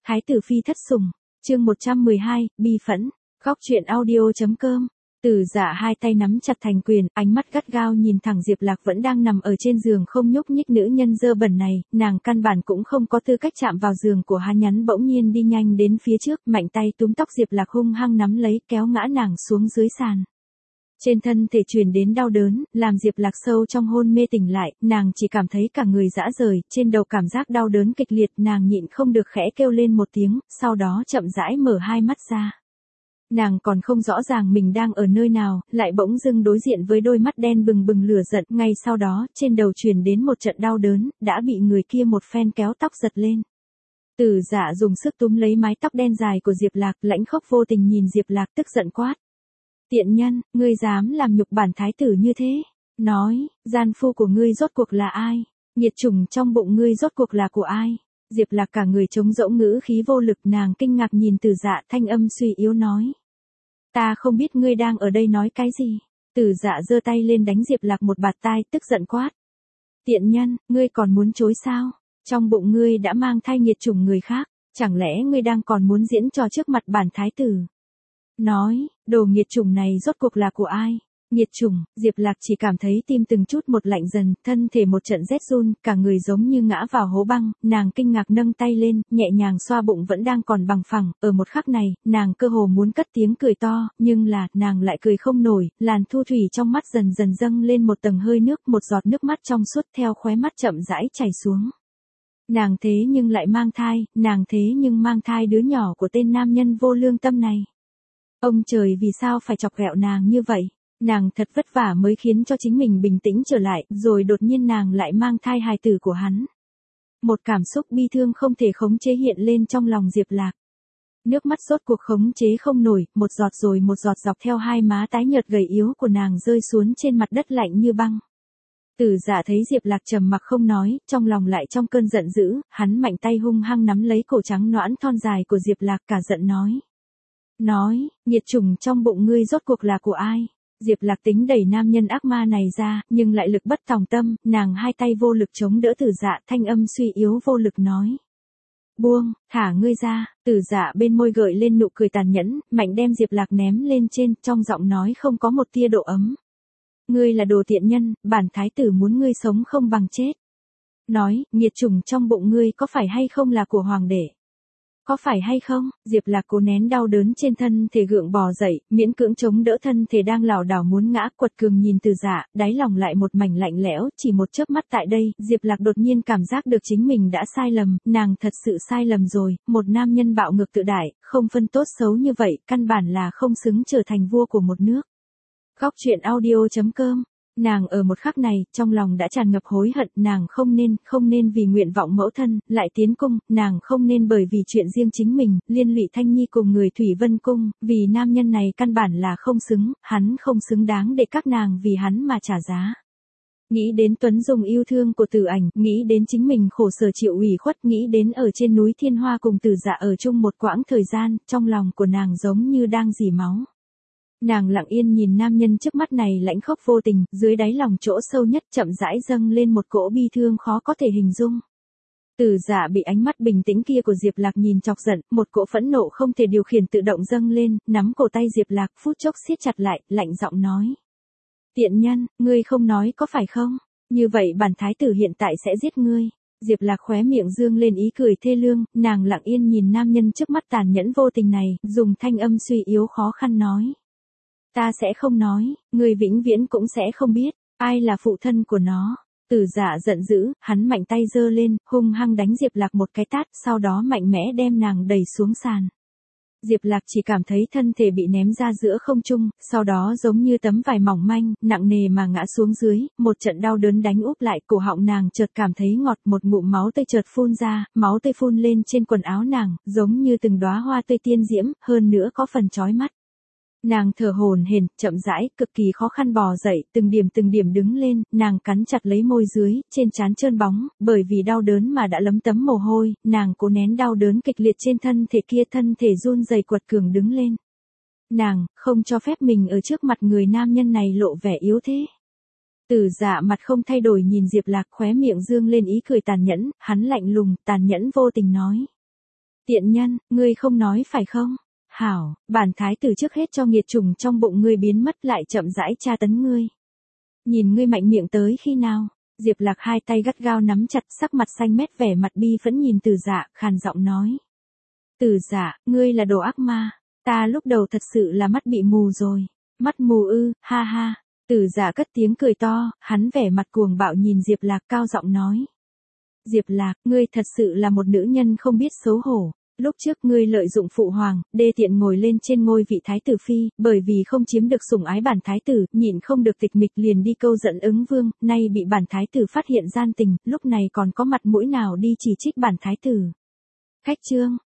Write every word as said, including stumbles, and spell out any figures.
Thái tử phi thất sủng, chương một trăm mười hai, bi phẫn, góc truyện audio.com. Từ Dạ hai tay nắm chặt thành quyền, ánh mắt gắt gao nhìn thẳng Diệp Lạc vẫn đang nằm ở trên giường không nhúc nhích nữ nhân dơ bẩn này, nàng căn bản cũng không có tư cách chạm vào giường của hắn. Nhắn bỗng nhiên đi nhanh đến phía trước, mạnh tay túm tóc Diệp Lạc hung hăng nắm lấy, kéo ngã nàng xuống dưới sàn. Trên thân thể truyền đến đau đớn, làm Diệp Lạc sâu trong hôn mê tỉnh lại, nàng chỉ cảm thấy cả người rã rời, trên đầu cảm giác đau đớn kịch liệt, nàng nhịn không được khẽ kêu lên một tiếng, sau đó chậm rãi mở hai mắt ra. Nàng còn không rõ ràng mình đang ở nơi nào, lại bỗng dưng đối diện với đôi mắt đen bừng bừng lửa giận, ngay sau đó, trên đầu truyền đến một trận đau đớn, đã bị người kia một phen kéo tóc giật lên. Từ Dạ dùng sức túm lấy mái tóc đen dài của Diệp Lạc, lãnh khốc vô tình nhìn Diệp Lạc tức giận quát. Tiện nhân, ngươi dám làm nhục bản thái tử như thế? Nói, gian phu của ngươi rốt cuộc là ai? Nhiệt trùng trong bụng ngươi rốt cuộc là của ai? Diệp Lạc cả người trống rỗng ngữ khí vô lực, nàng kinh ngạc nhìn Từ Dạ, thanh âm suy yếu nói. Ta không biết ngươi đang ở đây nói cái gì. Từ Dạ giơ tay lên đánh Diệp Lạc một bạt tai, tức giận quát. Tiện nhân, ngươi còn muốn chối sao? Trong bụng ngươi đã mang thai nhiệt trùng người khác, chẳng lẽ ngươi đang còn muốn diễn trò trước mặt bản thái tử? Nói, đồ nghiệt chủng này rốt cuộc là của ai? Nghiệt chủng, Diệp Lạc chỉ cảm thấy tim từng chút một lạnh dần, thân thể một trận rét run, cả người giống như ngã vào hố băng, nàng kinh ngạc nâng tay lên, nhẹ nhàng xoa bụng vẫn đang còn bằng phẳng, ở một khắc này, nàng cơ hồ muốn cất tiếng cười to, nhưng là, nàng lại cười không nổi, làn thu thủy trong mắt dần dần dâng lên một tầng hơi nước, một giọt nước mắt trong suốt theo khóe mắt chậm rãi chảy xuống. Nàng thế nhưng lại mang thai, nàng thế nhưng mang thai đứa nhỏ của tên nam nhân vô lương tâm này. Ông trời vì sao phải chọc ghẹo nàng như vậy? Nàng thật vất vả mới khiến cho chính mình bình tĩnh trở lại, rồi đột nhiên nàng lại mang thai hài tử của hắn. Một cảm xúc bi thương không thể khống chế hiện lên trong lòng Diệp Lạc. Nước mắt rốt cuộc khống chế không nổi, một giọt rồi một giọt dọc theo hai má tái nhợt gầy yếu của nàng rơi xuống trên mặt đất lạnh như băng. Từ Dạ thấy Diệp Lạc trầm mặc không nói, trong lòng lại trong cơn giận dữ, hắn mạnh tay hung hăng nắm lấy cổ trắng nõn thon dài của Diệp Lạc, cả giận nói. Nói, nhiệt trùng trong bụng ngươi rốt cuộc là của ai? Diệp Lạc tính đẩy nam nhân ác ma này ra, nhưng lại lực bất tòng tâm, nàng hai tay vô lực chống đỡ Từ Dạ, thanh âm suy yếu vô lực nói. Buông, thả ngươi ra. Từ Dạ bên môi gợi lên nụ cười tàn nhẫn, mạnh đem Diệp Lạc ném lên trên, trong giọng nói không có một tia độ ấm. Ngươi là đồ tiện nhân, bản thái tử muốn ngươi sống không bằng chết. Nói, nhiệt trùng trong bụng ngươi có phải hay không là của hoàng đệ? Có phải hay không? Diệp Lạc cố nén đau đớn trên thân thể gượng bò dậy, miễn cưỡng chống đỡ thân thể đang lảo đảo muốn ngã, quật cường nhìn Từ Dạ, đáy lòng lại một mảnh lạnh lẽo, chỉ một chớp mắt tại đây, Diệp Lạc đột nhiên cảm giác được chính mình đã sai lầm, nàng thật sự sai lầm rồi, một nam nhân bạo ngược tự đại, không phân tốt xấu như vậy, căn bản là không xứng trở thành vua của một nước. Góc truyện audio.com. Nàng ở một khắc này, trong lòng đã tràn ngập hối hận, nàng không nên, không nên vì nguyện vọng mẫu thân, lại tiến cung, nàng không nên bởi vì chuyện riêng chính mình, liên lụy Thanh Nhi cùng người Thủy Vân Cung, vì nam nhân này căn bản là không xứng, hắn không xứng đáng để các nàng vì hắn mà trả giá. Nghĩ đến Tuấn Dung yêu thương của Tử Ảnh, nghĩ đến chính mình khổ sở chịu ủy khuất, nghĩ đến ở trên núi Thiên Hoa cùng Từ Dạ ở chung một quãng thời gian, trong lòng của nàng giống như đang rỉ máu. Nàng lặng yên nhìn nam nhân trước mắt này lãnh khốc vô tình, dưới đáy lòng chỗ sâu nhất chậm rãi dâng lên một cỗ bi thương khó có thể hình dung. Từ Dạ bị ánh mắt bình tĩnh kia của Diệp Lạc nhìn chọc giận, một cỗ phẫn nộ không thể điều khiển tự động dâng lên, nắm cổ tay Diệp Lạc phút chốc siết chặt lại, lạnh giọng nói. Tiện nhân, ngươi không nói có phải không? Như vậy bản thái tử hiện tại sẽ giết ngươi. Diệp Lạc khóe miệng dương lên ý cười thê lương, nàng lặng yên nhìn nam nhân trước mắt tàn nhẫn vô tình này, dùng thanh âm suy yếu khó khăn nói. Ta sẽ không nói, người vĩnh viễn cũng sẽ không biết, ai là phụ thân của nó. Từ Dạ giận dữ, hắn mạnh tay giơ lên, hung hăng đánh Diệp Lạc một cái tát, sau đó mạnh mẽ đem nàng đẩy xuống sàn. Diệp Lạc chỉ cảm thấy thân thể bị ném ra giữa không trung, sau đó giống như tấm vải mỏng manh, nặng nề mà ngã xuống dưới, một trận đau đớn đánh úp lại, cổ họng nàng chợt cảm thấy ngọt, một ngụm máu tươi chợt phun ra, máu tươi phun lên trên quần áo nàng, giống như từng đóa hoa tươi tiên diễm, hơn nữa có phần chói mắt. Nàng thở hổn hển, chậm rãi, cực kỳ khó khăn bò dậy, từng điểm từng điểm đứng lên, nàng cắn chặt lấy môi dưới, trên trán trơn bóng, bởi vì đau đớn mà đã lấm tấm mồ hôi, nàng cố nén đau đớn kịch liệt trên thân thể kia, thân thể run rẩy quật cường đứng lên. Nàng, không cho phép mình ở trước mặt người nam nhân này lộ vẻ yếu thế. Từ Dạ mặt không thay đổi nhìn Diệp Lạc, khóe miệng dương lên ý cười tàn nhẫn, hắn lạnh lùng, tàn nhẫn vô tình nói. Tiện nhân, ngươi không nói phải không? Hảo, bản thái tử trước hết cho nghiệt trùng trong bụng ngươi biến mất lại chậm rãi tra tấn ngươi. Nhìn ngươi mạnh miệng tới khi nào? Diệp Lạc hai tay gắt gao nắm chặt, sắc mặt xanh mét vẻ mặt bi phẫn nhìn Từ Dạ, khàn giọng nói. Từ Dạ, ngươi là đồ ác ma, ta lúc đầu thật sự là mắt bị mù rồi. Mắt mù ư, ha ha. Từ Dạ cất tiếng cười to, hắn vẻ mặt cuồng bạo nhìn Diệp Lạc cao giọng nói. Diệp Lạc, ngươi thật sự là một nữ nhân không biết xấu hổ. Lúc trước ngươi lợi dụng phụ hoàng, đê tiện ngồi lên trên ngôi vị thái tử phi, bởi vì không chiếm được sủng ái bản thái tử, nhịn không được tịch mịch liền đi câu giận ứng vương, nay bị bản thái tử phát hiện gian tình, lúc này còn có mặt mũi nào đi chỉ trích bản thái tử. Khách trương,